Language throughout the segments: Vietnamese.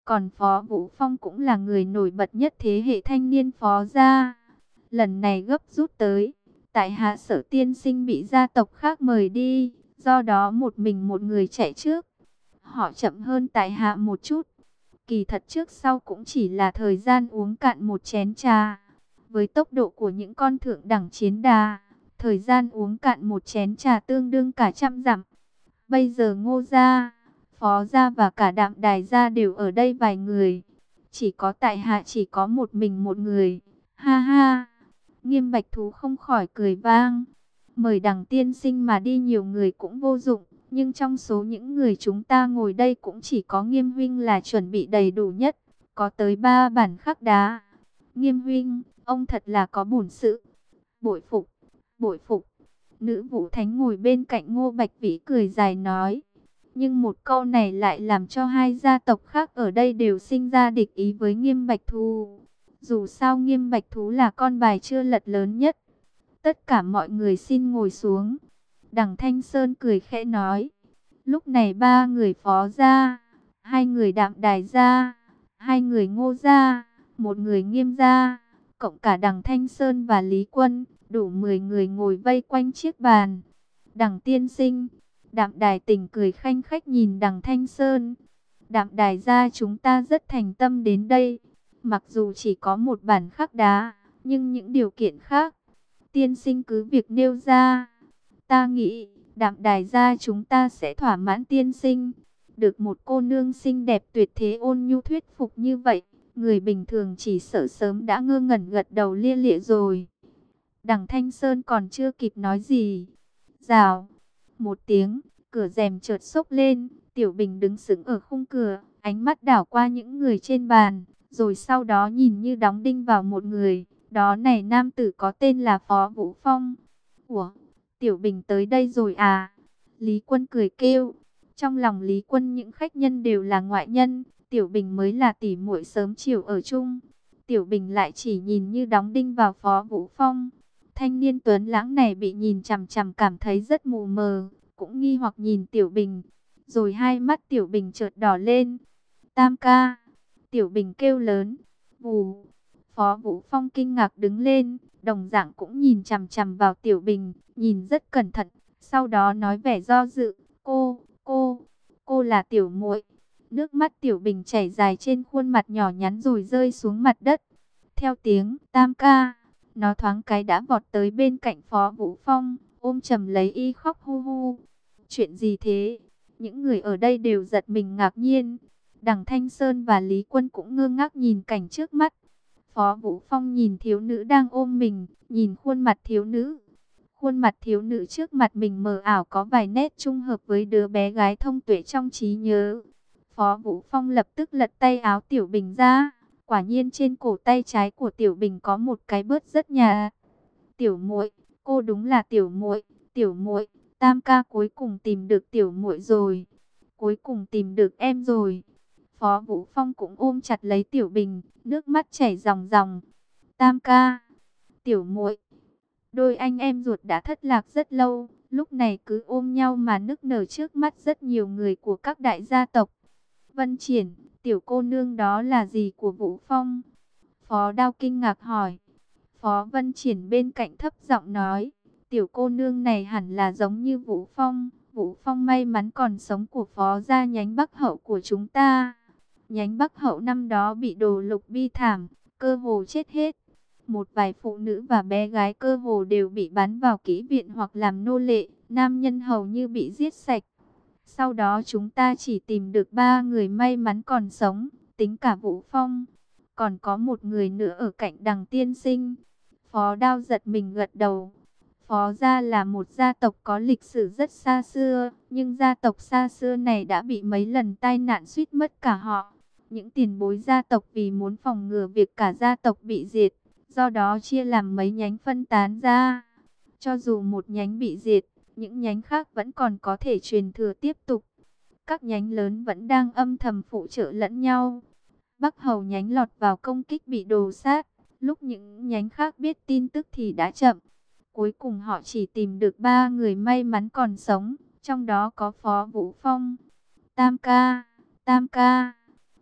Còn Phó Vũ Phong cũng là người nổi bật nhất thế hệ thanh niên Phó gia. Lần này gấp rút tới, tại hạ Sở tiên sinh bị gia tộc khác mời đi, do đó một mình một người chạy trước. Họ chậm hơn tại hạ một chút. Kỳ thật trước sau cũng chỉ là thời gian uống cạn một chén trà. Với tốc độ của những con thượng đẳng chiến đà, thời gian uống cạn một chén trà tương đương cả trăm dặm. Bây giờ Ngô gia, Phó gia và cả Đạm Đài gia đều ở đây vài người. Chỉ có tại hạ chỉ có một mình một người. Ha ha. Nghiêm Bạch Thú không khỏi cười vang. Mời Đằng tiên sinh mà đi nhiều người cũng vô dụng. Nhưng trong số những người chúng ta ngồi đây cũng chỉ có Nghiêm huynh là chuẩn bị đầy đủ nhất. Có tới 3 bản khắc đá. Nghiêm huynh, ông thật là có bổn sự. Bội phục, bội phục. Nữ Vũ Thánh ngồi bên cạnh Ngô Bạch Vĩ cười dài nói. Nhưng một câu này lại làm cho hai gia tộc khác ở đây đều sinh ra địch ý với Nghiêm Bạch Thú. Dù sao Nghiêm Bạch Thú là con bài chưa lật lớn nhất. Tất cả mọi người xin ngồi xuống. Đằng Thanh Sơn cười khẽ nói. Lúc này 3 người Phó gia, 2 người Đạm Đài gia, 2 người Ngô gia, 1 người Nghiêm gia, cộng cả Đằng Thanh Sơn và Lý Quân, đủ 10 người ngồi vây quanh chiếc bàn. Đằng tiên sinh, Đạm Đài Tình cười khanh khách nhìn Đằng Thanh Sơn. Đạm Đài gia chúng ta rất thành tâm đến đây. Mặc dù chỉ có một bản khắc đá, nhưng những điều kiện khác, tiên sinh cứ việc nêu ra. Ta nghĩ, Đạm Đài gia chúng ta sẽ thỏa mãn tiên sinh. Được một cô nương xinh đẹp tuyệt thế ôn nhu thuyết phục như vậy, người bình thường chỉ sợ sớm đã ngơ ngẩn gật đầu lia lịa rồi. Đằng Thanh Sơn còn chưa kịp nói gì. Rào, một tiếng, cửa rèm chợt xốc lên, Tiểu Bình đứng sững ở khung cửa, ánh mắt đảo qua những người trên bàn, rồi sau đó nhìn như đóng đinh vào một người. Đó này nam tử có tên là Phó Vũ Phong. Ủa, Tiểu Bình tới đây rồi à? Lý Quân cười kêu. Trong lòng Lý Quân những khách nhân đều là ngoại nhân, Tiểu Bình mới là tỉ muội sớm chiều ở chung. Tiểu Bình lại chỉ nhìn như đóng đinh vào Phó Vũ Phong. Thanh niên tuấn lãng này bị nhìn chằm chằm cảm thấy rất mù mờ, cũng nghi hoặc nhìn Tiểu Bình. Rồi hai mắt Tiểu Bình chợt đỏ lên. Tam ca. Tiểu Bình kêu lớn. Vù. Phó Vũ Phong kinh ngạc đứng lên, đồng dạng cũng nhìn chằm chằm vào Tiểu Bình, nhìn rất cẩn thận, sau đó nói vẻ do dự, cô là Tiểu muội. Nước mắt Tiểu Bình chảy dài trên khuôn mặt nhỏ nhắn rồi rơi xuống mặt đất. Theo tiếng Tam ca, nó thoáng cái đã vọt tới bên cạnh Phó Vũ Phong, ôm chầm lấy y khóc hu hu. Chuyện gì thế? Những người ở đây đều giật mình ngạc nhiên. Đằng Thanh Sơn và Lý Quân cũng ngơ ngác nhìn cảnh trước mắt. Phó Vũ Phong nhìn thiếu nữ đang ôm mình, nhìn khuôn mặt thiếu nữ. Khuôn mặt thiếu nữ trước mặt mình mờ ảo có vài nét trung hợp với đứa bé gái thông tuệ trong trí nhớ. Phó Vũ Phong lập tức lật tay áo Tiểu Bình ra. Quả nhiên trên cổ tay trái của Tiểu Bình có một cái bớt rất nhạt. Tiểu muội, cô đúng là Tiểu muội, Tiểu muội, Tam ca cuối cùng tìm được Tiểu muội rồi. Cuối cùng tìm được em rồi. Phó Vũ Phong cũng ôm chặt lấy Tiểu Bình, nước mắt chảy ròng ròng. Tam ca, Tiểu muội. Đôi anh em ruột đã thất lạc rất lâu, lúc này cứ ôm nhau mà nức nở trước mắt rất nhiều người của các đại gia tộc. Vân Triển, tiểu cô nương đó là gì của Vũ Phong? Phó Đao kinh ngạc hỏi. Phó Vân Triển bên cạnh thấp giọng nói, tiểu cô nương này hẳn là giống như Vũ Phong. Vũ Phong may mắn còn sống của Phó gia nhánh Bắc Hậu của chúng ta. Nhánh Bắc Hậu năm đó bị đồ lục bi thảm, cơ hồ chết hết. Một vài phụ nữ và bé gái cơ hồ đều bị bắn vào kỹ viện hoặc làm nô lệ, nam nhân hầu như bị giết sạch. Sau đó chúng ta chỉ tìm được 3 người may mắn còn sống, tính cả Vũ Phong. Còn có một người nữa ở cạnh Đằng tiên sinh. Phó Đao giật mình gật đầu. Phó gia là một gia tộc có lịch sử rất xa xưa, nhưng gia tộc xa xưa này đã bị mấy lần tai nạn suýt mất cả họ. Những tiền bối gia tộc vì muốn phòng ngừa việc cả gia tộc bị diệt, do đó chia làm mấy nhánh phân tán ra. Cho dù một nhánh bị diệt, những nhánh khác vẫn còn có thể truyền thừa tiếp tục. Các nhánh lớn vẫn đang âm thầm phụ trợ lẫn nhau. Bắc Hầu nhánh lọt vào công kích bị đồ sát, lúc những nhánh khác biết tin tức thì đã chậm. Cuối cùng họ chỉ tìm được 3 người may mắn còn sống, trong đó có Phó Vũ Phong. Tam ca, Tam ca.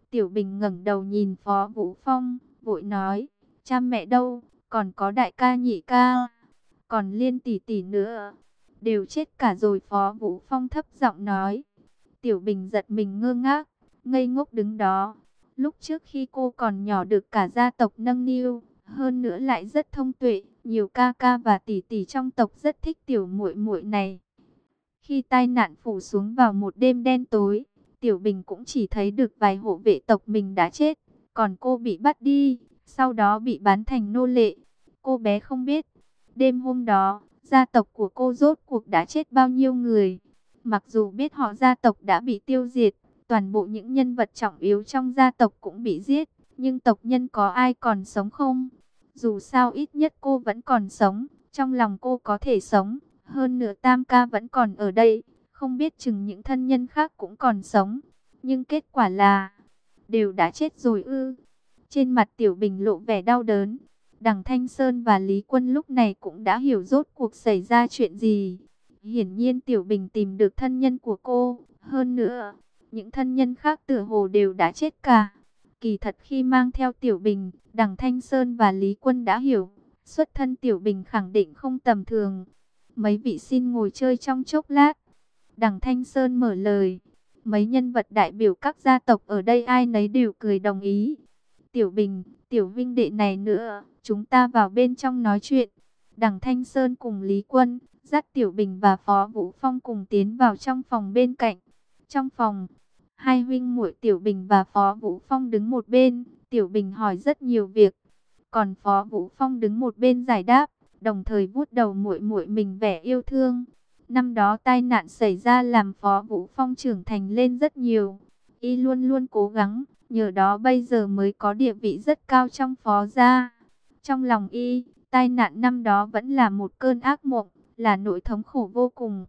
Tiểu Bình ngẩng đầu nhìn Phó Vũ Phong, vội nói, cha mẹ đâu, còn có đại ca nhị ca, còn Liên tỷ tỷ nữa, đều chết cả rồi. Phó Vũ Phong thấp giọng nói. Tiểu Bình giật mình ngơ ngác, ngây ngốc đứng đó. Lúc trước khi cô còn nhỏ được cả gia tộc nâng niu, hơn nữa lại rất thông tuệ, nhiều ca ca và tỷ tỷ trong tộc rất thích tiểu muội muội này. Khi tai nạn phủ xuống vào một đêm đen tối, Tiểu Bình cũng chỉ thấy được vài hộ vệ tộc mình đã chết, còn cô bị bắt đi, sau đó bị bán thành nô lệ. Cô bé không biết, đêm hôm đó, gia tộc của cô rốt cuộc đã chết bao nhiêu người. Mặc dù biết họ gia tộc đã bị tiêu diệt, toàn bộ những nhân vật trọng yếu trong gia tộc cũng bị giết, nhưng tộc nhân có ai còn sống không? Dù sao ít nhất cô vẫn còn sống, trong lòng cô có thể sống. Hơn nữa Tam ca vẫn còn ở đây, không biết chừng những thân nhân khác cũng còn sống. Nhưng kết quả là, đều đã chết rồi ư. Trên mặt Tiểu Bình lộ vẻ đau đớn. Đằng Thanh Sơn và Lý Quân lúc này cũng đã hiểu rốt cuộc xảy ra chuyện gì. Hiển nhiên Tiểu Bình tìm được thân nhân của cô. Hơn nữa, những thân nhân khác tựa hồ đều đã chết cả. Kỳ thật khi mang theo Tiểu Bình, đằng Thanh Sơn và Lý Quân đã hiểu, xuất thân Tiểu Bình khẳng định không tầm thường. Mấy vị xin ngồi chơi trong chốc lát. Đằng Thanh Sơn mở lời. Mấy nhân vật đại biểu các gia tộc ở đây ai nấy đều cười đồng ý. Tiểu Bình, Tiểu Vinh đệ này nữa, chúng ta vào bên trong nói chuyện. Đằng Thanh Sơn cùng Lý Quân, dắt Tiểu Bình và Phó Vũ Phong cùng tiến vào trong phòng bên cạnh. Trong phòng, hai huynh muội Tiểu Bình và Phó Vũ Phong đứng một bên. Tiểu Bình hỏi rất nhiều việc, còn Phó Vũ Phong đứng một bên giải đáp, đồng thời vuốt đầu muội muội mình vẻ yêu thương. Năm đó tai nạn xảy ra làm Phó Vũ Phong trưởng thành lên rất nhiều. Y luôn luôn cố gắng, nhờ đó bây giờ mới có địa vị rất cao trong Phó gia. Trong lòng Y, tai nạn năm đó vẫn là một cơn ác mộng, là nỗi thống khổ vô cùng.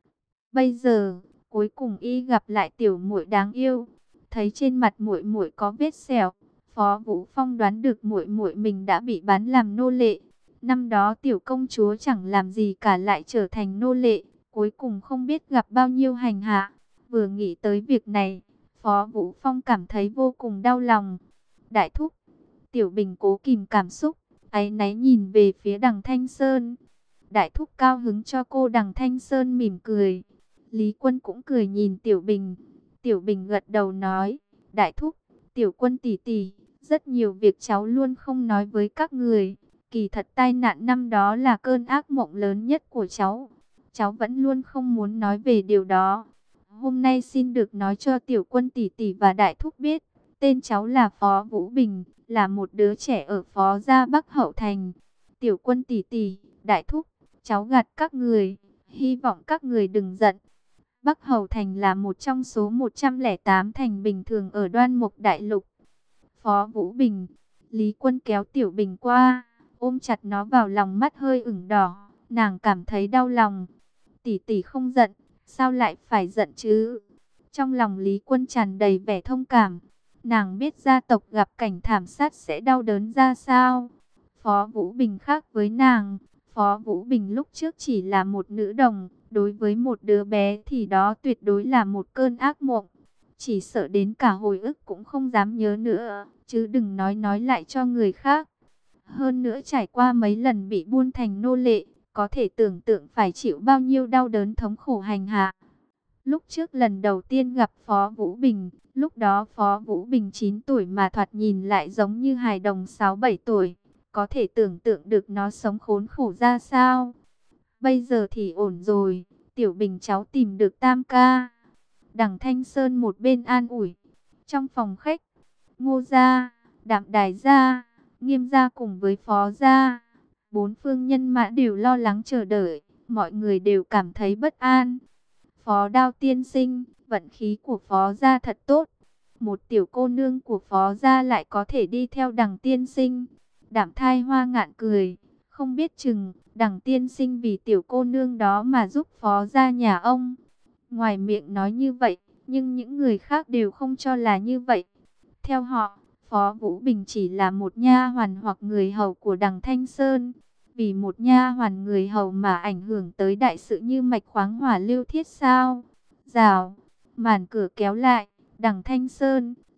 Bây giờ, cuối cùng Y gặp lại tiểu muội đáng yêu, thấy trên mặt muội muội có vết sẹo, Phó Vũ Phong đoán được muội muội mình đã bị bán làm nô lệ. Năm đó tiểu công chúa chẳng làm gì cả lại trở thành nô lệ, cuối cùng không biết gặp bao nhiêu hành hạ. Vừa nghĩ tới việc này, Phó Vũ Phong cảm thấy vô cùng đau lòng. Đại thúc, Tiểu Bình cố kìm cảm xúc, áy náy nhìn về phía đằng Thanh Sơn. Đại thúc cao hứng cho cô. Đằng Thanh Sơn mỉm cười. Lý Quân cũng cười nhìn Tiểu Bình. Tiểu Bình gật đầu nói, đại thúc, Tiểu Quân tỷ tỷ, rất nhiều việc cháu luôn không nói với các người. Kỳ thật tai nạn năm đó là cơn ác mộng lớn nhất của cháu. Cháu vẫn luôn không muốn nói về điều đó. Hôm nay xin được nói cho Tiểu Quân tỷ tỷ và đại thúc biết. Tên cháu là Phó Vũ Bình, là một đứa trẻ ở Phó gia Bắc Hậu Thành. Tiểu Quân tỷ tỷ, đại thúc, cháu gạt các người, hy vọng các người đừng giận. Bắc Hậu Thành là một trong số 108 thành bình thường ở Đoan Mục Đại Lục. Phó Vũ Bình, Lý Quân kéo Tiểu Bình qua, ôm chặt nó vào lòng, mắt hơi ửng đỏ, nàng cảm thấy đau lòng. Tỷ tỷ không giận, sao lại phải giận chứ? Trong lòng Lý Quân tràn đầy vẻ thông cảm, nàng biết gia tộc gặp cảnh thảm sát sẽ đau đớn ra sao. Phó Vũ Bình khác với nàng, Phó Vũ Bình lúc trước chỉ là một nữ đồng, đối với một đứa bé thì đó tuyệt đối là một cơn ác mộng. Chỉ sợ đến cả hồi ức cũng không dám nhớ nữa, chứ đừng nói lại cho người khác. Hơn nữa trải qua mấy lần bị buôn thành nô lệ, có thể tưởng tượng phải chịu bao nhiêu đau đớn thống khổ hành hạ. Lúc trước lần đầu tiên gặp Phó Vũ Bình, lúc đó Phó Vũ Bình 9 tuổi mà thoạt nhìn lại giống như hài đồng 6-7 tuổi. Có thể tưởng tượng được nó sống khốn khổ ra sao. Bây giờ thì ổn rồi, Tiểu Bình cháu tìm được Tam ca. Đằng Thanh Sơn một bên an ủi. Trong phòng khách, Ngô gia, Đạm Đài gia, Nghiêm gia cùng với Phó gia, bốn phương nhân mã đều lo lắng chờ đợi, mọi người đều cảm thấy bất an. Phó Đao tiên sinh, vận khí của Phó gia thật tốt. Một tiểu cô nương của Phó gia lại có thể đi theo đằng tiên sinh. Đạm Thai Hoa ngạn cười, không biết chừng đằng tiên sinh vì tiểu cô nương đó mà giúp Phó gia nhà ông. Ngoài miệng nói như vậy, nhưng những người khác đều không cho là như vậy. Theo họ, Phó Vũ Bình chỉ là một nha hoàn hoặc người hầu của đằng Thanh Sơn. Vì một nha hoàn người hầu mà ảnh hưởng tới đại sự như mạch khoáng hỏa lưu thiết sao? Rào, màn cửa kéo lại, đằng Thanh Sơn,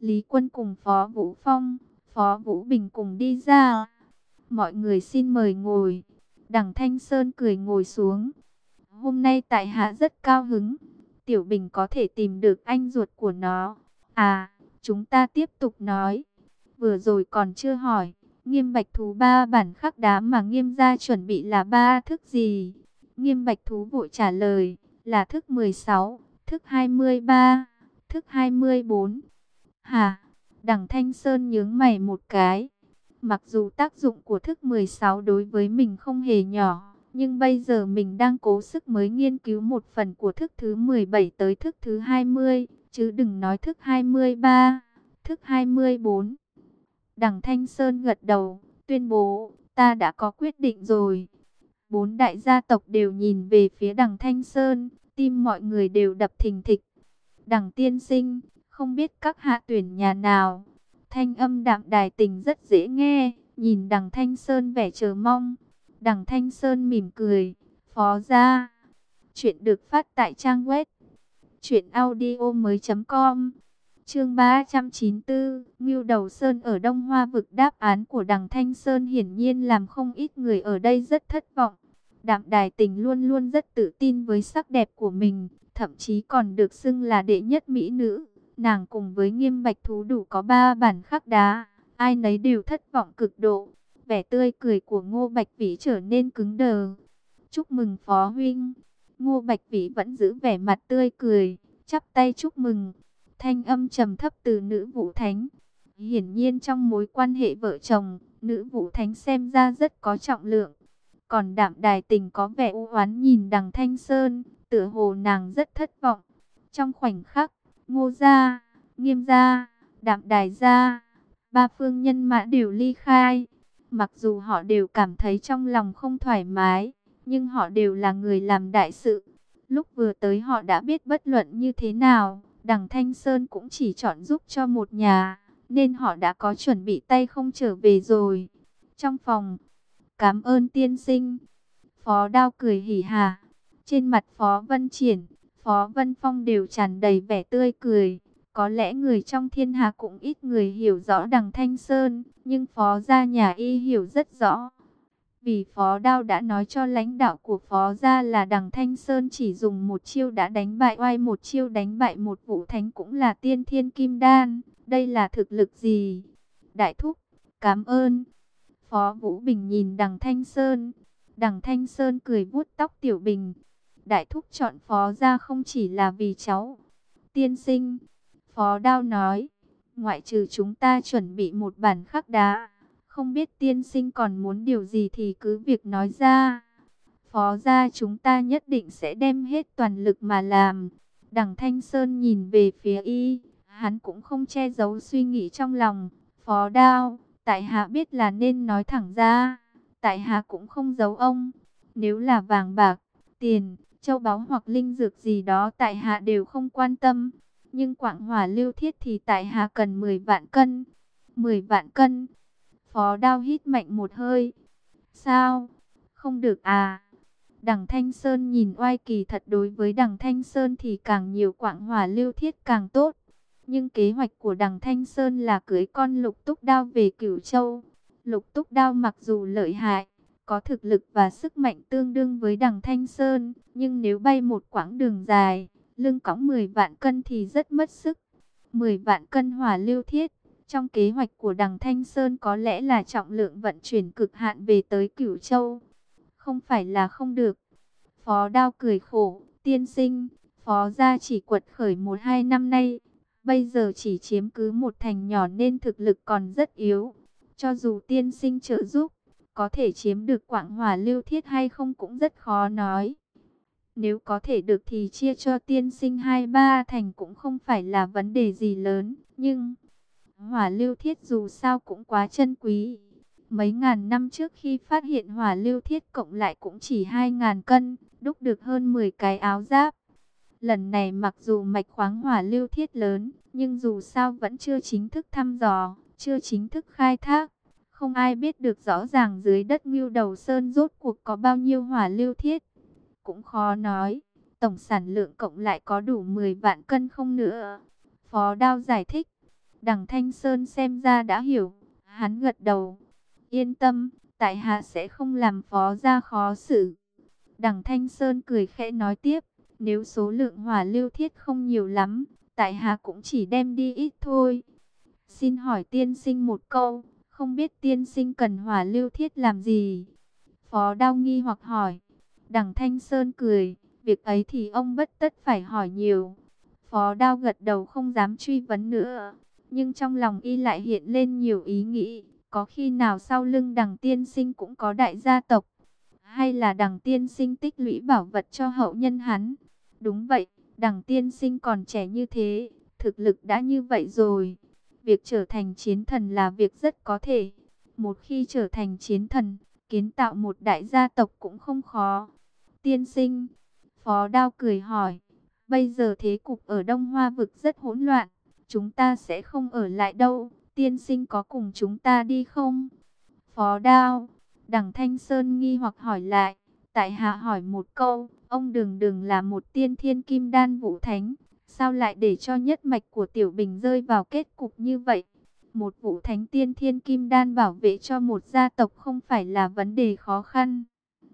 Lý Quân cùng Phó Vũ Phong, Phó Vũ Bình cùng đi ra. Mọi người xin mời ngồi. Đằng Thanh Sơn cười ngồi xuống. Hôm nay tại hạ rất cao hứng. Tiểu Bình có thể tìm được anh ruột của nó. À, chúng ta tiếp tục nói. Vừa rồi còn chưa hỏi. Nghiêm Bạch Thú 3 bản khắc đá mà Nghiêm gia chuẩn bị là 3 thức gì? Nghiêm Bạch Thú vội trả lời. Là thức 16, thức 23, thức 24. Hả? Đằng Thanh Sơn nhướng mày một cái. Mặc dù tác dụng của thức 16 đối với mình không hề nhỏ, nhưng bây giờ mình đang cố sức mới nghiên cứu một phần của thức thứ 17 tới thức thứ 20, chứ đừng nói thức 23, thức 24. Đằng Thanh Sơn gật đầu, tuyên bố, ta đã có quyết định rồi. Bốn đại gia tộc đều nhìn về phía đằng Thanh Sơn, tim mọi người đều đập thình thịch. Đằng tiên sinh, không biết các hạ tuyển nhà nào? Thanh âm đạm đài tình rất dễ nghe, nhìn đằng Thanh Sơn vẻ chờ mong. Đằng Thanh Sơn mỉm cười, phó gia. Chuyện được phát tại trang web truyệnaudiomoi.com. Chương 394, Ngưu Đầu Sơn ở Đông Hoa vực. Đáp án của đằng Thanh Sơn hiển nhiên làm không ít người ở đây rất thất vọng. Đạm Đài Tình luôn luôn rất tự tin với sắc đẹp của mình, thậm chí còn được xưng là đệ nhất mỹ nữ. Nàng cùng với Nghiêm Bạch Thú đủ có 3 bản khắc đá, ai nấy đều thất vọng cực độ. Vẻ tươi cười của Ngô Bạch Vĩ trở nên cứng đờ. Chúc mừng phó huynh. Ngô Bạch Vĩ vẫn giữ vẻ mặt tươi cười, chắp tay chúc mừng. Thanh âm trầm thấp từ Nữ Vũ Thánh. Hiển nhiên trong mối quan hệ vợ chồng, Nữ Vũ Thánh xem ra rất có trọng lượng. Còn Đạm Đài Tình có vẻ u oán nhìn đằng Thanh Sơn, tựa hồ nàng rất thất vọng. Trong khoảnh khắc, Ngô gia, Nghiêm gia, Đạm Đài gia, 3 phương nhân mã đều ly khai. Mặc dù họ đều cảm thấy trong lòng không thoải mái, nhưng họ đều là người làm đại sự. Lúc vừa tới họ đã biết bất luận như thế nào, đằng Thanh Sơn cũng chỉ chọn giúp cho một nhà, nên họ đã có chuẩn bị tay không trở về rồi. Trong phòng, cảm ơn tiên sinh. Phó Đao cười hỉ hả. Trên mặt Phó Vân Triển, Phó Vân Phong đều tràn đầy vẻ tươi cười. Có lẽ người trong thiên hạ cũng ít người hiểu rõ đằng Thanh Sơn, nhưng Phó gia nhà y hiểu rất rõ. Vì Phó Đao đã nói cho lãnh đạo của Phó gia là đằng Thanh Sơn chỉ dùng một chiêu đã đánh bại oai, một chiêu đánh bại một Vũ Thánh cũng là tiên thiên kim đan. Đây là thực lực gì? Đại thúc, cảm ơn. Phó Vũ Bình nhìn đằng Thanh Sơn. Đằng Thanh Sơn cười vuốt tóc Tiểu Bình. Đại thúc chọn Phó gia không chỉ là vì cháu. Tiên sinh, Phó Đao nói, ngoại trừ chúng ta chuẩn bị một bản khắc đá, không biết tiên sinh còn muốn điều gì thì cứ việc nói ra. Phó gia chúng ta nhất định sẽ đem hết toàn lực mà làm. Đằng Thanh Sơn nhìn về phía y, hắn cũng không che giấu suy nghĩ trong lòng. Phó Đao, tại hạ biết là nên nói thẳng ra, tại hạ cũng không giấu ông. Nếu là vàng bạc, tiền, châu báu hoặc linh dược gì đó tại hạ đều không quan tâm. Nhưng quặng hỏa lưu thiết thì tại hạ cần 10 vạn cân. 10 vạn cân. Phó Đao hít mạnh một hơi. Sao? Không được à? Đằng Thanh Sơn nhìn oai, kỳ thật đối với đằng Thanh Sơn thì càng nhiều quặng hỏa lưu thiết càng tốt. Nhưng kế hoạch của đằng Thanh Sơn là cưới con Lục Túc Đao về Cửu Châu. Lục Túc Đao mặc dù lợi hại, có thực lực và sức mạnh tương đương với đằng Thanh Sơn, nhưng nếu bay một quãng đường dài, lưng cõng 10 vạn cân thì rất mất sức. 10 vạn cân hỏa lưu thiết, trong kế hoạch của đằng Thanh Sơn có lẽ là trọng lượng vận chuyển cực hạn về tới Cửu Châu. Không phải là không được. Phó Đao cười khổ, tiên sinh, Phó gia chỉ quật khởi 1-2 năm nay, bây giờ chỉ chiếm cứ một thành nhỏ nên thực lực còn rất yếu. Cho dù tiên sinh trợ giúp, có thể chiếm được quặng hỏa lưu thiết hay không cũng rất khó nói. Nếu có thể được thì chia cho tiên sinh 2-3 thành cũng không phải là vấn đề gì lớn. Nhưng hỏa lưu thiết dù sao cũng quá chân quý. Mấy ngàn năm trước khi phát hiện hỏa lưu thiết cộng lại cũng chỉ 2.000 cân, đúc được hơn 10 cái áo giáp. Lần này mặc dù mạch khoáng hỏa lưu thiết lớn, nhưng dù sao vẫn chưa chính thức thăm dò, chưa chính thức khai thác. Không ai biết được rõ ràng dưới đất Ngưu Đầu Sơn rốt cuộc có bao nhiêu hỏa lưu thiết. Cũng khó nói, tổng sản lượng cộng lại có đủ 10 vạn cân không nữa. Phó Đao giải thích, Đằng Thanh Sơn xem ra đã hiểu, hắn gật đầu. Yên tâm, tại hạ sẽ không làm Phó gia khó xử. Đằng Thanh Sơn cười khẽ nói tiếp, nếu số lượng hỏa lưu thiết không nhiều lắm, tại hạ cũng chỉ đem đi ít thôi. Xin hỏi tiên sinh một câu, không biết tiên sinh cần hỏa lưu thiết làm gì? Phó Đao nghi hoặc hỏi. Đằng Thanh Sơn cười, việc ấy thì ông bất tất phải hỏi nhiều. Phó Đao gật đầu không dám truy vấn nữa, nhưng trong lòng y lại hiện lên nhiều ý nghĩ, có khi nào sau lưng Đằng tiên sinh cũng có đại gia tộc, hay là Đằng tiên sinh tích lũy bảo vật cho hậu nhân hắn? Đúng vậy, Đằng tiên sinh còn trẻ như thế, thực lực đã như vậy rồi. Việc trở thành chiến thần là việc rất có thể. Một khi trở thành chiến thần, kiến tạo một đại gia tộc cũng không khó. Tiên sinh, Phó Đao cười hỏi, bây giờ thế cục ở Đông Hoa vực rất hỗn loạn, chúng ta sẽ không ở lại đâu, tiên sinh có cùng chúng ta đi không? Phó Đao, Đằng Thanh Sơn nghi hoặc hỏi lại, tại hạ hỏi một câu, ông Đường Đường là một tiên thiên kim đan vũ thánh, sao lại để cho nhất mạch của Tiểu Bình rơi vào kết cục như vậy? Một vũ thánh tiên thiên kim đan bảo vệ cho một gia tộc không phải là vấn đề khó khăn.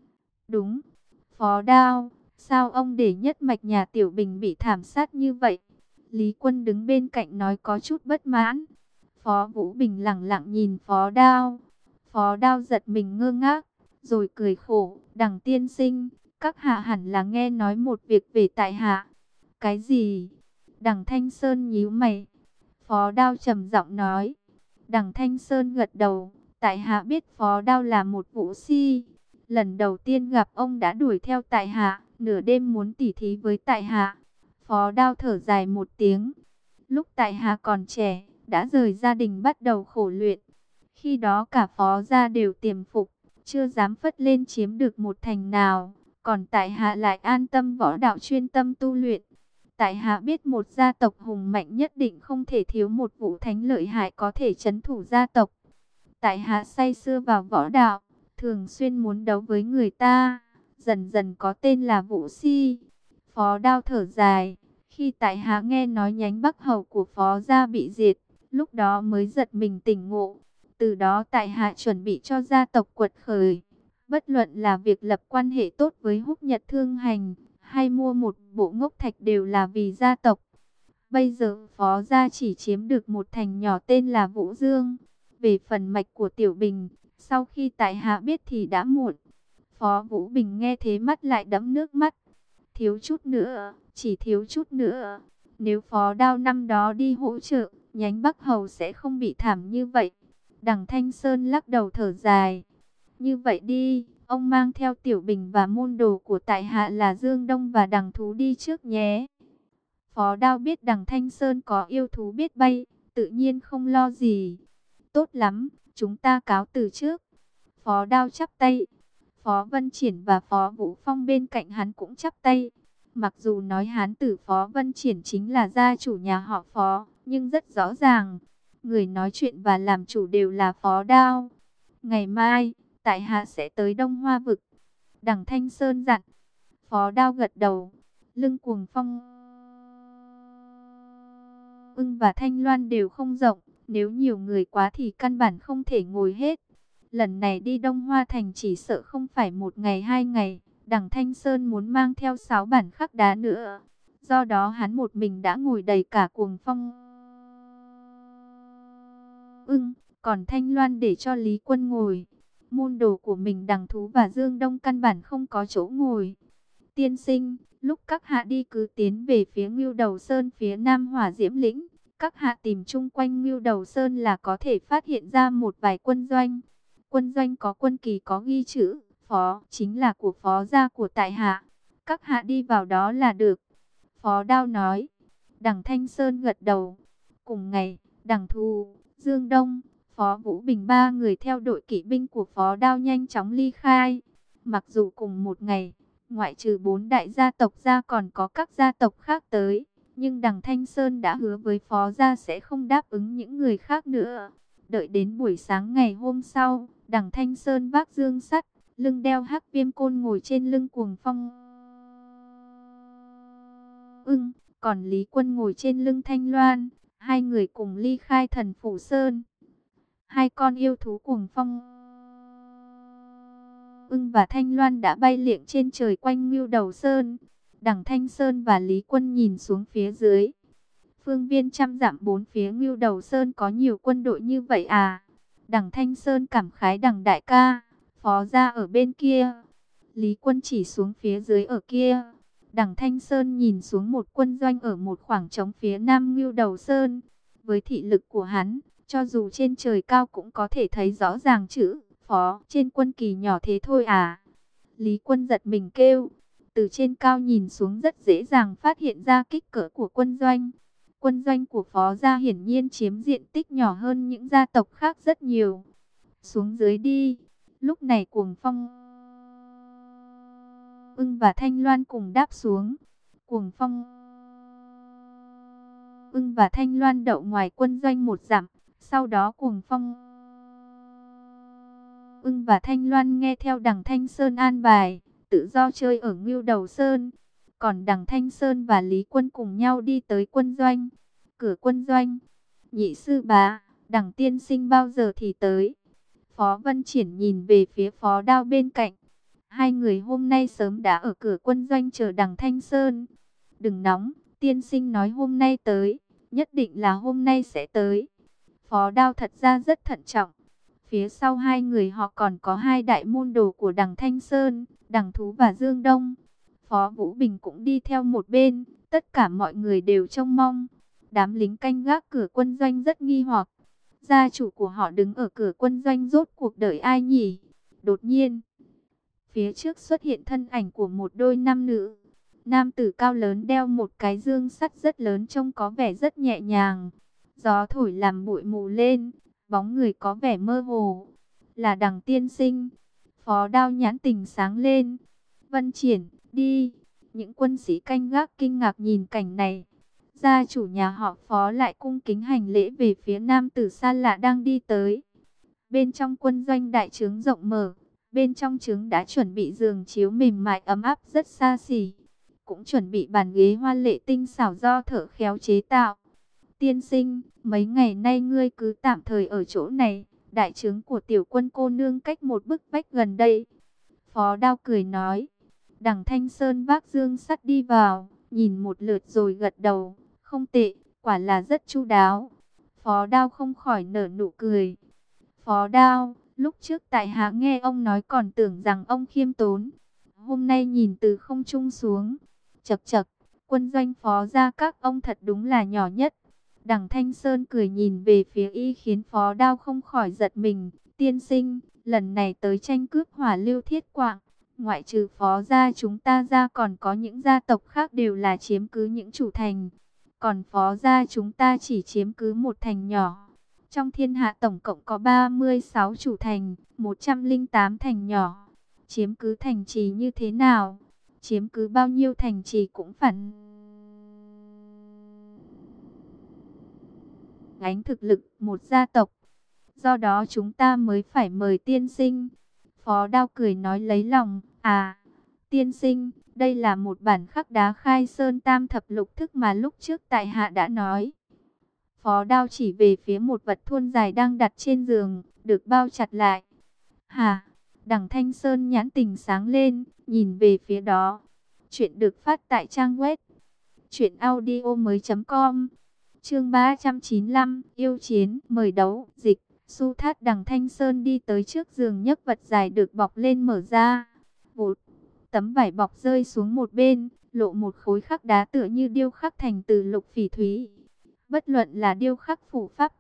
Đúng, Phó Đao, sao ông để nhất mạch nhà Tiểu Bình bị thảm sát như vậy? Lý Quân đứng bên cạnh nói có chút bất mãn. Phó Vũ Bình lẳng lặng nhìn Phó Đao. Phó Đao giật mình ngơ ngác, rồi cười khổ, Đằng tiên sinh, các hạ hẳn là nghe nói một việc về tại hạ. Cái gì? Đằng Thanh Sơn nhíu mày. Phó Đao trầm giọng nói. Đằng Thanh Sơn gật đầu, tại hạ biết Phó Đao là một vũ si. Lần đầu tiên gặp ông đã đuổi theo tại hạ, nửa đêm muốn tỉ thí với tại hạ. Phó Đao thở dài một tiếng. Lúc tại hạ còn trẻ, đã rời gia đình bắt đầu khổ luyện. Khi đó cả Phó gia đều tiềm phục, chưa dám phất lên chiếm được một thành nào. Còn tại hạ lại an tâm võ đạo chuyên tâm tu luyện. Tại hạ biết một gia tộc hùng mạnh nhất định không thể thiếu một vũ thánh lợi hại có thể trấn thủ gia tộc. Tại hạ say sưa vào võ đạo, thường xuyên muốn đấu với người ta, dần dần có tên là Vũ Si. Phó Đao thở dài, khi tại hạ nghe nói nhánh Bắc Hầu của Phó gia bị diệt, lúc đó mới giật mình tỉnh ngộ. Từ đó tại hạ chuẩn bị cho gia tộc quật khởi. Bất luận là việc lập quan hệ tốt với Húc Nhật Thương Hành, hay mua một bộ ngốc thạch đều là vì gia tộc. Bây giờ Phó gia chỉ chiếm được một thành nhỏ tên là Vũ Dương. Về phần mạch của Tiểu Bình, sau khi tại hạ biết thì đã muộn. Phó Vũ Bình nghe thế mắt lại đẫm nước mắt. Thiếu chút nữa, chỉ thiếu chút nữa. Nếu Phó Đao năm đó đi hỗ trợ, nhánh Bắc Hầu sẽ không bị thảm như vậy. Đằng Thanh Sơn lắc đầu thở dài. Như vậy đi, ông mang theo Tiểu Bình và môn đồ của tại hạ là Dương Đông và Đằng Thú đi trước nhé. Phó Đao biết Đằng Thanh Sơn có yêu thú biết bay, tự nhiên không lo gì. Tốt lắm, chúng ta cáo từ trước. Phó Đao chắp tay. Phó Vân Triển và Phó Vũ Phong bên cạnh hắn cũng chắp tay. Mặc dù nói hán tử Phó Vân Triển chính là gia chủ nhà họ Phó, nhưng rất rõ ràng, người nói chuyện và làm chủ đều là Phó Đao. Ngày mai, tại hạ sẽ tới Đông Hoa vực. Đằng Thanh Sơn dặn. Phó Đao gật đầu. Lưng Cuồng Phong, Ưng và Thanh Loan đều không rộng, nếu nhiều người quá thì căn bản không thể ngồi hết. Lần này đi Đông Hoa Thành chỉ sợ không phải một ngày hai ngày. Đằng Thanh Sơn muốn mang theo 6 bản khắc đá nữa. Do đó hắn một mình đã ngồi đầy cả Cuồng Phong, Ưng, còn Thanh Loan để cho Lý Quân ngồi. Môn đồ của mình Đằng Thú và Dương Đông căn bản không có chỗ ngồi. Tiên sinh, lúc các hạ đi cứ tiến về phía Ngưu Đầu Sơn phía Nam Hỏa Diễm Lĩnh. Các hạ tìm chung quanh Ngưu Đầu Sơn là có thể phát hiện ra một vài quân doanh. Quân doanh có quân kỳ có ghi chữ Phó, chính là của Phó gia của tại hạ. Các hạ đi vào đó là được. Phó Đao nói. Đằng Thanh Sơn gật đầu. Cùng ngày, Đằng Thù, Dương Đông, Phó Vũ Bình ba người theo đội kỵ binh của Phó Đao nhanh chóng ly khai. Mặc dù cùng một ngày, ngoại trừ 4 đại gia tộc ra còn có các gia tộc khác tới, nhưng Đằng Thanh Sơn đã hứa với Phó gia sẽ không đáp ứng những người khác nữa. Đợi đến buổi sáng ngày hôm sau, Đằng Thanh Sơn vác dương sắt, lưng đeo hắc viêm côn ngồi trên lưng Cuồng Phong, Ưng, còn Lý Quân ngồi trên lưng Thanh Loan. Hai người cùng ly khai Thần Phủ Sơn. Hai con yêu thú Cuồng Phong Ưng và Thanh Loan đã bay liệng trên trời quanh Ngưu Đầu Sơn. Đằng Thanh Sơn và Lý Quân nhìn xuống phía dưới. Phương viên trăm dặm bốn phía Ngưu Đầu Sơn có nhiều quân đội như vậy à? Đằng Thanh Sơn cảm khái, đằng đại ca, phó gia ở bên kia. Lý Quân chỉ xuống phía dưới ở kia. Đằng Thanh Sơn nhìn xuống một quân doanh ở một khoảng trống phía nam Ngưu Đầu Sơn. Với thị lực của hắn, cho dù trên trời cao cũng có thể thấy rõ ràng chữ phó trên quân kỳ nhỏ thế thôi à. Lý Quân giật mình kêu. Từ trên cao nhìn xuống rất dễ dàng phát hiện ra kích cỡ của quân doanh. Quân doanh của phó gia hiển nhiên chiếm diện tích nhỏ hơn những gia tộc khác rất nhiều. Xuống dưới đi. Lúc này Cuồng Phong Ưng và Thanh Loan cùng đáp xuống. Cuồng Phong Ưng và Thanh Loan đậu ngoài quân doanh một dặm. Sau đó Cuồng Phong Ưng và Thanh Loan nghe theo đằng Thanh Sơn an bài, tự do chơi ở Ngưu Đầu Sơn. Còn đằng Thanh Sơn và Lý Quân cùng nhau đi tới quân doanh. Cửa quân doanh. Nhị sư bá, đằng tiên sinh bao giờ thì tới? Phó Vân Triển nhìn về phía Phó Đao bên cạnh. Hai người hôm nay sớm đã ở cửa quân doanh chờ đằng Thanh Sơn. Đừng nóng, tiên sinh nói hôm nay tới, nhất định là hôm nay sẽ tới. Phó Đao thật ra rất thận trọng. Phía sau hai người họ còn có hai đại môn đồ của đằng Thanh Sơn, đằng Thú và Dương Đông. Phó Vũ Bình cũng đi theo một bên, tất cả mọi người đều trông mong. Đám lính canh gác cửa quân doanh rất nghi hoặc. Gia chủ của họ đứng ở cửa quân doanh rốt cuộc đợi ai nhỉ? Đột nhiên, phía trước xuất hiện thân ảnh của một đôi nam nữ. Nam tử cao lớn đeo một cái dương sắt rất lớn trông có vẻ rất nhẹ nhàng. Gió thổi làm bụi mù lên, bóng người có vẻ mơ hồ. Là đằng tiên sinh. Phó Đao nhãn tình sáng lên. Vân Triển, đi. Những quân sĩ canh gác kinh ngạc nhìn cảnh này. Gia chủ nhà họ Phó lại cung kính hành lễ về phía nam tử xa lạ đang đi tới. Bên trong quân doanh đại trướng rộng mở. Bên trong trướng đã chuẩn bị giường chiếu mềm mại ấm áp rất xa xỉ. Cũng chuẩn bị bàn ghế hoa lệ tinh xảo do thợ khéo chế tạo. Tiên sinh, mấy ngày nay ngươi cứ tạm thời ở chỗ này. Đại trướng của tiểu quân cô nương cách một bức vách gần đây. Phó Đao cười nói. Đằng Thanh Sơn vác dương sắt đi vào, nhìn một lượt rồi gật đầu. Không tệ, quả là rất chu đáo. Phó Đao không khỏi nở nụ cười. Phó Đao, lúc trước tại hạ nghe ông nói còn tưởng rằng ông khiêm tốn. Hôm nay nhìn từ không trung xuống. Chậc chậc, quân doanh Phó gia các ông thật đúng là nhỏ nhất. Đằng Thanh Sơn cười nhìn về phía y khiến Phó Đao không khỏi giật mình. Tiên sinh, lần này tới tranh cướp Hỏa Lưu Thiết Quạng. Ngoại trừ Phó gia chúng ta ra còn có những gia tộc khác đều là chiếm cứ những chủ thành. Còn Phó gia chúng ta chỉ chiếm cứ một thành nhỏ. Trong thiên hạ tổng cộng có 36 chủ thành, 108 thành nhỏ. Chiếm cứ thành trì như thế nào? Chiếm cứ bao nhiêu thành trì cũng phản ánh thực lực một gia tộc. Do đó chúng ta mới phải mời tiên sinh. Phó Đao cười nói lấy lòng. À, tiên sinh, đây là một bản khắc đá khai sơn tam thập lục thức mà lúc trước tại hạ đã nói. Phó Đao chỉ về phía một vật thuôn dài đang đặt trên giường, được bao chặt lại. Hả? Đằng Thanh Sơn nhãn tình sáng lên, nhìn về phía đó. Chuyện được phát tại trang web truyệnaudiomoi.com. Chương 395, yêu chiến, mời đấu, dịch. Su Thát đằng Thanh Sơn đi tới trước giường nhấc vật dài được bọc lên mở ra. Vụt, tấm vải bọc rơi xuống một bên, lộ một khối khắc đá tựa như điêu khắc thành từ lục phỉ thúy. Bất luận là điêu khắc phủ pháp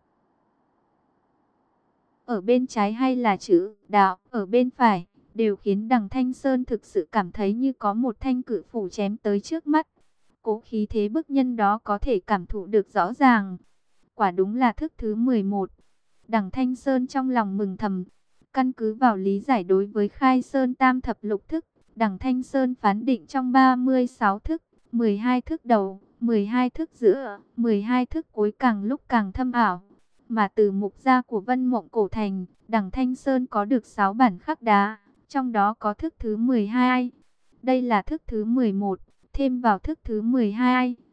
ở bên trái hay là chữ đạo ở bên phải, đều khiến đằng Thanh Sơn thực sự cảm thấy như có một thanh cự phủ chém tới trước mắt. Cố khí thế bức nhân đó có thể cảm thụ được rõ ràng. Quả đúng là thức thứ 11. Đằng Thanh Sơn trong lòng mừng thầm. Căn cứ vào lý giải đối với khai sơn tam thập lục thức, đằng Thanh Sơn phán định trong 36 thức, 12 thức đầu, 12 thức giữa, 12 thức cuối càng lúc càng thâm ảo. Mà từ mục gia của Vân Mộng Cổ Thành, đằng Thanh Sơn có được 6 bản khắc đá, trong đó có thức thứ 12. Đây là thức thứ 11, thêm vào thức thứ 12,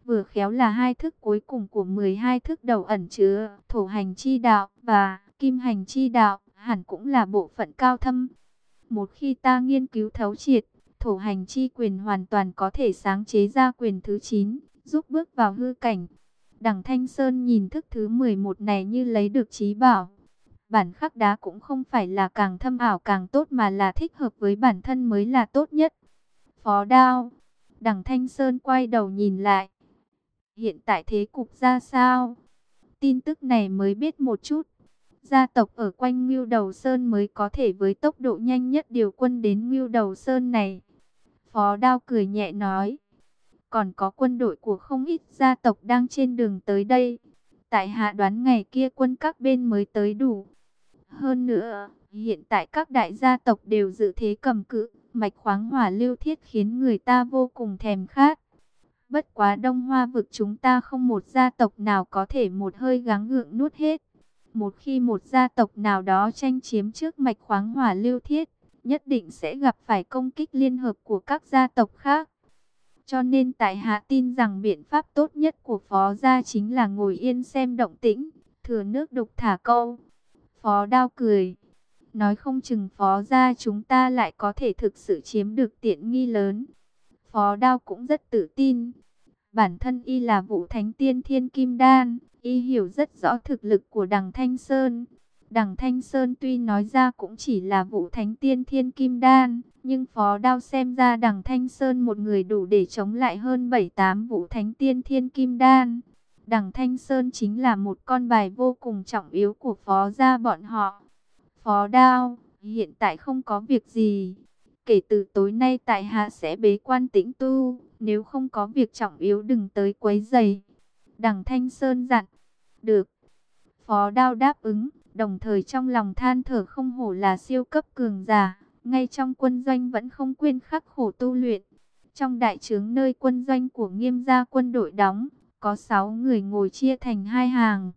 vừa khéo là hai thức cuối cùng của 12 thức đầu ẩn chứa thổ hành chi đạo và kim hành chi đạo, hẳn cũng là bộ phận cao thâm. Một khi ta nghiên cứu thấu triệt, thổ hành chi quyền hoàn toàn có thể sáng chế ra quyền thứ 9, giúp bước vào hư cảnh. Đằng Thanh Sơn nhìn thức thứ 11 này như lấy được trí bảo. Bản khắc đá cũng không phải là càng thâm ảo càng tốt, mà là thích hợp với bản thân mới là tốt nhất. Phó Đao. Đằng Thanh Sơn quay đầu nhìn lại. Hiện tại thế cục ra sao? Tin tức này mới biết một chút. Gia tộc ở quanh Ngưu Đầu Sơn mới có thể với tốc độ nhanh nhất điều quân đến Ngưu Đầu Sơn này. Phó Đao cười nhẹ nói. Còn có quân đội của không ít gia tộc đang trên đường tới đây. Tại hạ đoán ngày kia quân các bên mới tới đủ. Hơn nữa, hiện tại các đại gia tộc đều dự thế cầm cự. Mạch khoáng hỏa lưu thiết khiến người ta vô cùng thèm khát. Bất quá Đông Hoa vực chúng ta không một gia tộc nào có thể một hơi gắng gượng nuốt hết. Một khi một gia tộc nào đó tranh chiếm trước mạch khoáng hỏa lưu thiết, nhất định sẽ gặp phải công kích liên hợp của các gia tộc khác. Cho nên tại hạ tin rằng biện pháp tốt nhất của Phó gia chính là ngồi yên xem động tĩnh, thừa nước đục thả câu. Phó Đao cười, nói không chừng Phó gia chúng ta lại có thể thực sự chiếm được tiện nghi lớn. Phó Đao cũng rất tự tin. Bản thân y là Vũ Thánh Tiên Thiên Kim Đan, y hiểu rất rõ thực lực của Đằng Thanh Sơn. Đằng Thanh Sơn tuy nói ra cũng chỉ là Vũ Thánh Tiên Thiên Kim Đan, nhưng Phó Đao xem ra Đằng Thanh Sơn một người đủ để chống lại hơn 7-8 Vũ Thánh Tiên Thiên Kim Đan. Đằng Thanh Sơn chính là một con bài vô cùng trọng yếu của Phó gia bọn họ. Phó Đao, hiện tại không có việc gì. Kể từ tối nay tại hạ sẽ bế quan tĩnh tu, nếu không có việc trọng yếu đừng tới quấy rầy. Đằng Thanh Sơn dặn. Được. Phó Đao đáp ứng, đồng thời trong lòng than thở không hổ là siêu cấp cường giả, ngay trong quân doanh vẫn không quên khắc khổ tu luyện. Trong đại trướng nơi quân doanh của Nghiêm gia quân đội đóng, có 6 người ngồi chia thành hai hàng.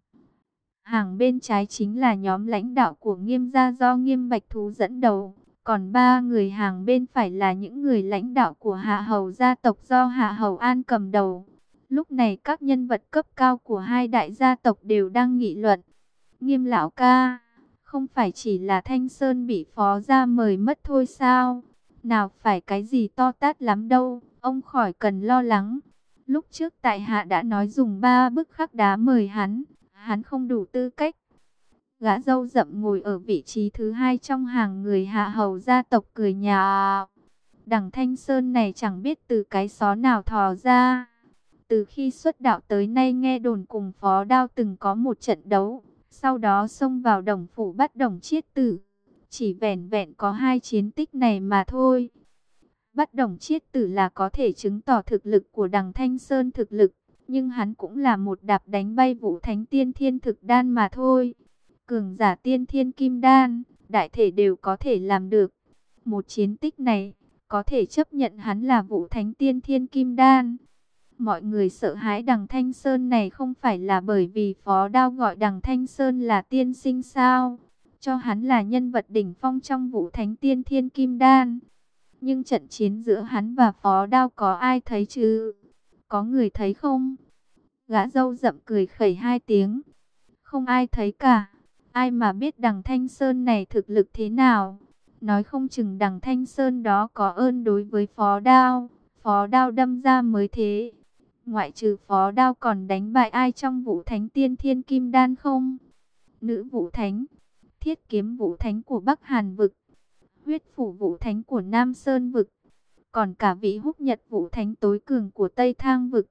Hàng bên trái chính là nhóm lãnh đạo của Nghiêm gia do Nghiêm Bạch Thú dẫn đầu. Còn 3 người hàng bên phải là những người lãnh đạo của Hạ Hầu gia tộc do Hạ Hầu An cầm đầu. Lúc này các nhân vật cấp cao của hai đại gia tộc đều đang nghị luận. Nghiêm lão ca, không phải chỉ là Thanh Sơn bị Phó gia mời mất thôi sao? Nào phải cái gì to tát lắm đâu, ông khỏi cần lo lắng. Lúc trước tại hạ đã nói dùng 3 bức khắc đá mời hắn không đủ tư cách. Gã râu rậm ngồi ở vị trí thứ 2 trong hàng người Hạ Hầu gia tộc cười nhạo. Đằng Thanh Sơn này chẳng biết từ cái xó nào thò ra. Từ khi xuất đạo tới nay nghe đồn cùng Phó Đao từng có một trận đấu, sau đó xông vào Đồng phủ bắt Đồng Chiết Tử. Chỉ vẻn vẹn có 2 chiến tích này mà thôi. Bắt Đồng Chiết Tử là có thể chứng tỏ thực lực của Đằng Thanh Sơn thực lực, nhưng hắn cũng là một đạp đánh bay Vũ Thánh Tiên Thiên Thực Đan mà thôi. Cường giả Tiên Thiên Kim Đan, đại thể đều có thể làm được. Một chiến tích này, có thể chấp nhận hắn là Vũ Thánh Tiên Thiên Kim Đan. Mọi người sợ hãi Đằng Thanh Sơn này không phải là bởi vì Phó Đao gọi Đằng Thanh Sơn là tiên sinh sao? Cho hắn là nhân vật đỉnh phong trong Vũ Thánh Tiên Thiên Kim Đan. Nhưng trận chiến giữa hắn và Phó Đao có ai thấy chứ? Có người thấy không? Gã râu rậm cười khẩy 2 tiếng. Không ai thấy cả. Ai mà biết Đằng Thanh Sơn này thực lực thế nào? Nói không chừng Đằng Thanh Sơn đó có ơn đối với Phó Đao. Phó Đao đâm ra mới thế. Ngoại trừ Phó Đao còn đánh bại ai trong Vũ Thánh Tiên Thiên Kim Đan không? Nữ Vũ Thánh, Thiết Kiếm Vũ Thánh của Bắc Hàn Vực, Huyết Phủ Vũ Thánh của Nam Sơn Vực, còn cả vị Húc Nhật Vũ Thánh tối cường của Tây Thang Vực.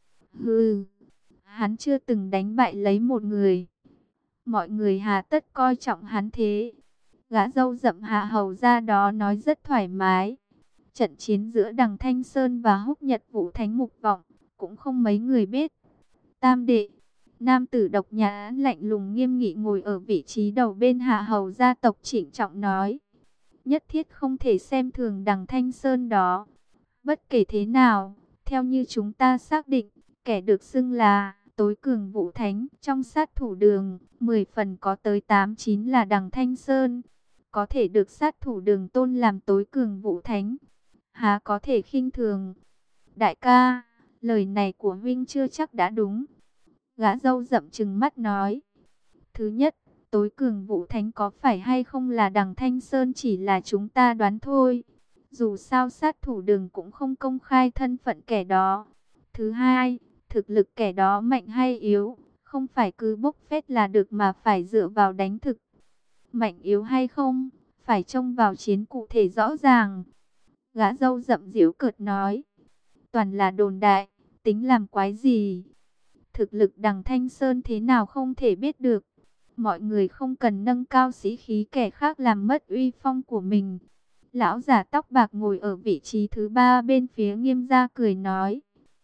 Hừ, hắn chưa từng đánh bại lấy một người. Mọi người hà tất coi trọng hắn thế. Gã râu rậm Hạ Hầu ra đó nói rất thoải mái. Trận chiến giữa Đằng Thanh Sơn và Húc Nhật Vũ Thánh Mục Vọng cũng không mấy người biết. Tam đệ, nam tử độc nhãn lạnh lùng nghiêm nghị ngồi ở vị trí đầu bên Hạ Hầu gia tộc trịnh trọng nói. Nhất thiết không thể xem thường Đằng Thanh Sơn đó. Bất kể thế nào, theo như chúng ta xác định, kẻ được xưng là tối cường Vũ Thánh trong sát thủ đường, 10 phần có tới 8-9 là Đằng Thanh Sơn. Có thể được sát thủ đường tôn làm tối cường Vũ Thánh, há có thể khinh thường. Đại ca, Lời này của huynh chưa chắc đã đúng. Gã râu rậm trừng mắt nói. Thứ nhất, tối cường vũ thánh có phải hay không là Đằng Thanh Sơn chỉ là chúng ta đoán thôi. Dù sao sát thủ Đường cũng không công khai thân phận kẻ đó. Thứ hai, thực lực kẻ đó mạnh hay yếu, không phải cứ bốc phét là được mà phải dựa vào đánh thực. Mạnh yếu hay không, phải trông vào chiến cụ thể rõ ràng. Gã râu rậm giễu cợt nói. Toàn là đồn đại, tính làm quái gì. Thực lực Đằng Thanh Sơn thế nào không thể biết được. Mọi người không cần nâng cao sĩ khí kẻ khác làm mất uy phong của mình. Lão già tóc bạc ngồi ở vị trí thứ ba bên phía Nghiêm gia cười nói.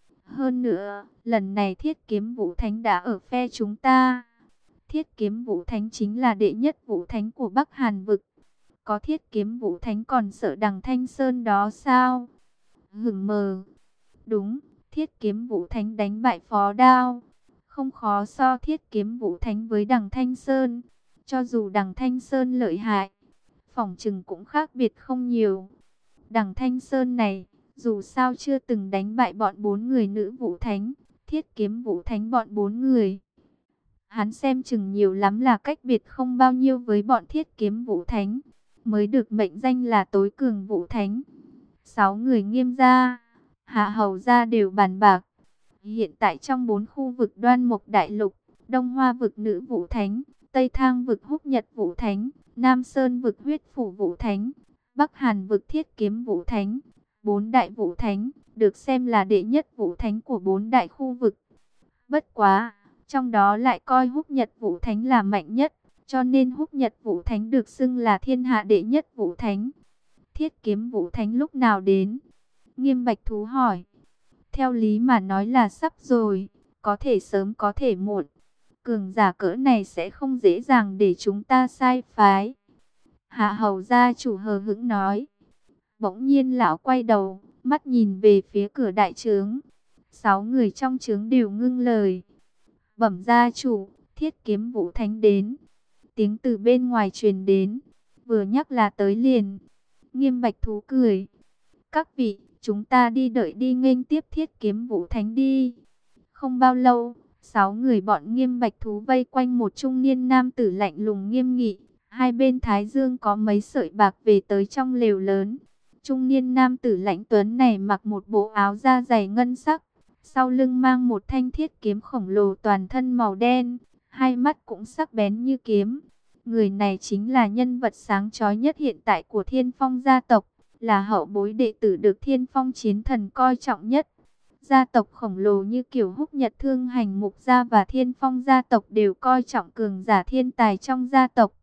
Hơn nữa, lần này Thiết Kiếm Vũ Thánh đã ở phe chúng ta. Thiết Kiếm Vũ Thánh chính là đệ nhất Vũ Thánh của Bắc Hàn vực. Có Thiết Kiếm Vũ Thánh còn sợ Đằng Thanh Sơn đó sao? Hửng mờ. Đúng, Thiết Kiếm Vũ Thánh đánh bại Phó Đao. Không khó so Thiết Kiếm Vũ Thánh với Đằng Thanh Sơn. Cho dù Đằng Thanh Sơn lợi hại, phỏng chừng cũng khác biệt không nhiều. Đằng Thanh Sơn này, dù sao chưa từng đánh bại bọn 4 người nữ Vũ Thánh, Thiết Kiếm Vũ Thánh bọn 4 người. Hắn xem chừng nhiều lắm là cách biệt không bao nhiêu với bọn Thiết Kiếm Vũ Thánh, mới được mệnh danh là tối cường Vũ Thánh. 6 người Nghiêm gia, Hạ Hầu gia đều bàn bạc. Hiện tại trong 4 khu vực Đoan Mộc Đại Lục, Đông Hoa vực nữ Vũ Thánh, Tây Thang vực Húc Nhật Vũ Thánh, Nam Sơn vực Huyết Phủ Vũ Thánh, Bắc Hàn vực Thiết Kiếm Vũ Thánh, 4 đại Vũ Thánh, được xem là đệ nhất Vũ Thánh của 4 đại khu vực. Bất quá, trong đó lại coi Húc Nhật Vũ Thánh là mạnh nhất, cho nên Húc Nhật Vũ Thánh được xưng là thiên hạ đệ nhất Vũ Thánh. Thiết Kiếm Vũ Thánh lúc nào đến? Nghiêm Bạch Thú hỏi. Theo lý mà nói là sắp rồi, có thể sớm có thể muộn. Cường giả cỡ này sẽ không dễ dàng để chúng ta sai phái. Hạ Hầu gia chủ hờ hững nói. Bỗng nhiên lão quay đầu, mắt nhìn về phía cửa đại trướng. 6 người trong trướng đều ngưng lời. Bẩm gia chủ, Thiết Kiếm Vũ Thánh đến. Tiếng từ bên ngoài truyền đến, vừa nhắc là tới liền. Nghiêm Bạch Thú cười. Các vị, chúng ta đi đợi đi nghênh tiếp Thiết Kiếm Vũ Thánh đi. Không bao lâu, 6 người bọn Nghiêm Bạch Thú vây quanh một trung niên nam tử lạnh lùng nghiêm nghị. Hai bên thái dương có mấy sợi bạc về tới trong lều lớn. Trung niên nam tử lãnh tuấn này mặc một bộ áo da dày ngân sắc. Sau lưng mang một thanh thiết kiếm khổng lồ toàn thân màu đen. Hai mắt cũng sắc bén như kiếm. Người này chính là nhân vật sáng chói nhất hiện tại của Thiên Phong gia tộc. Là hậu bối đệ tử được Thiên Phong chiến thần coi trọng nhất. Gia tộc khổng lồ như kiểu Húc Nhật Thương Hành Mục gia và Thiên Phong gia tộc đều coi trọng cường giả thiên tài trong gia tộc.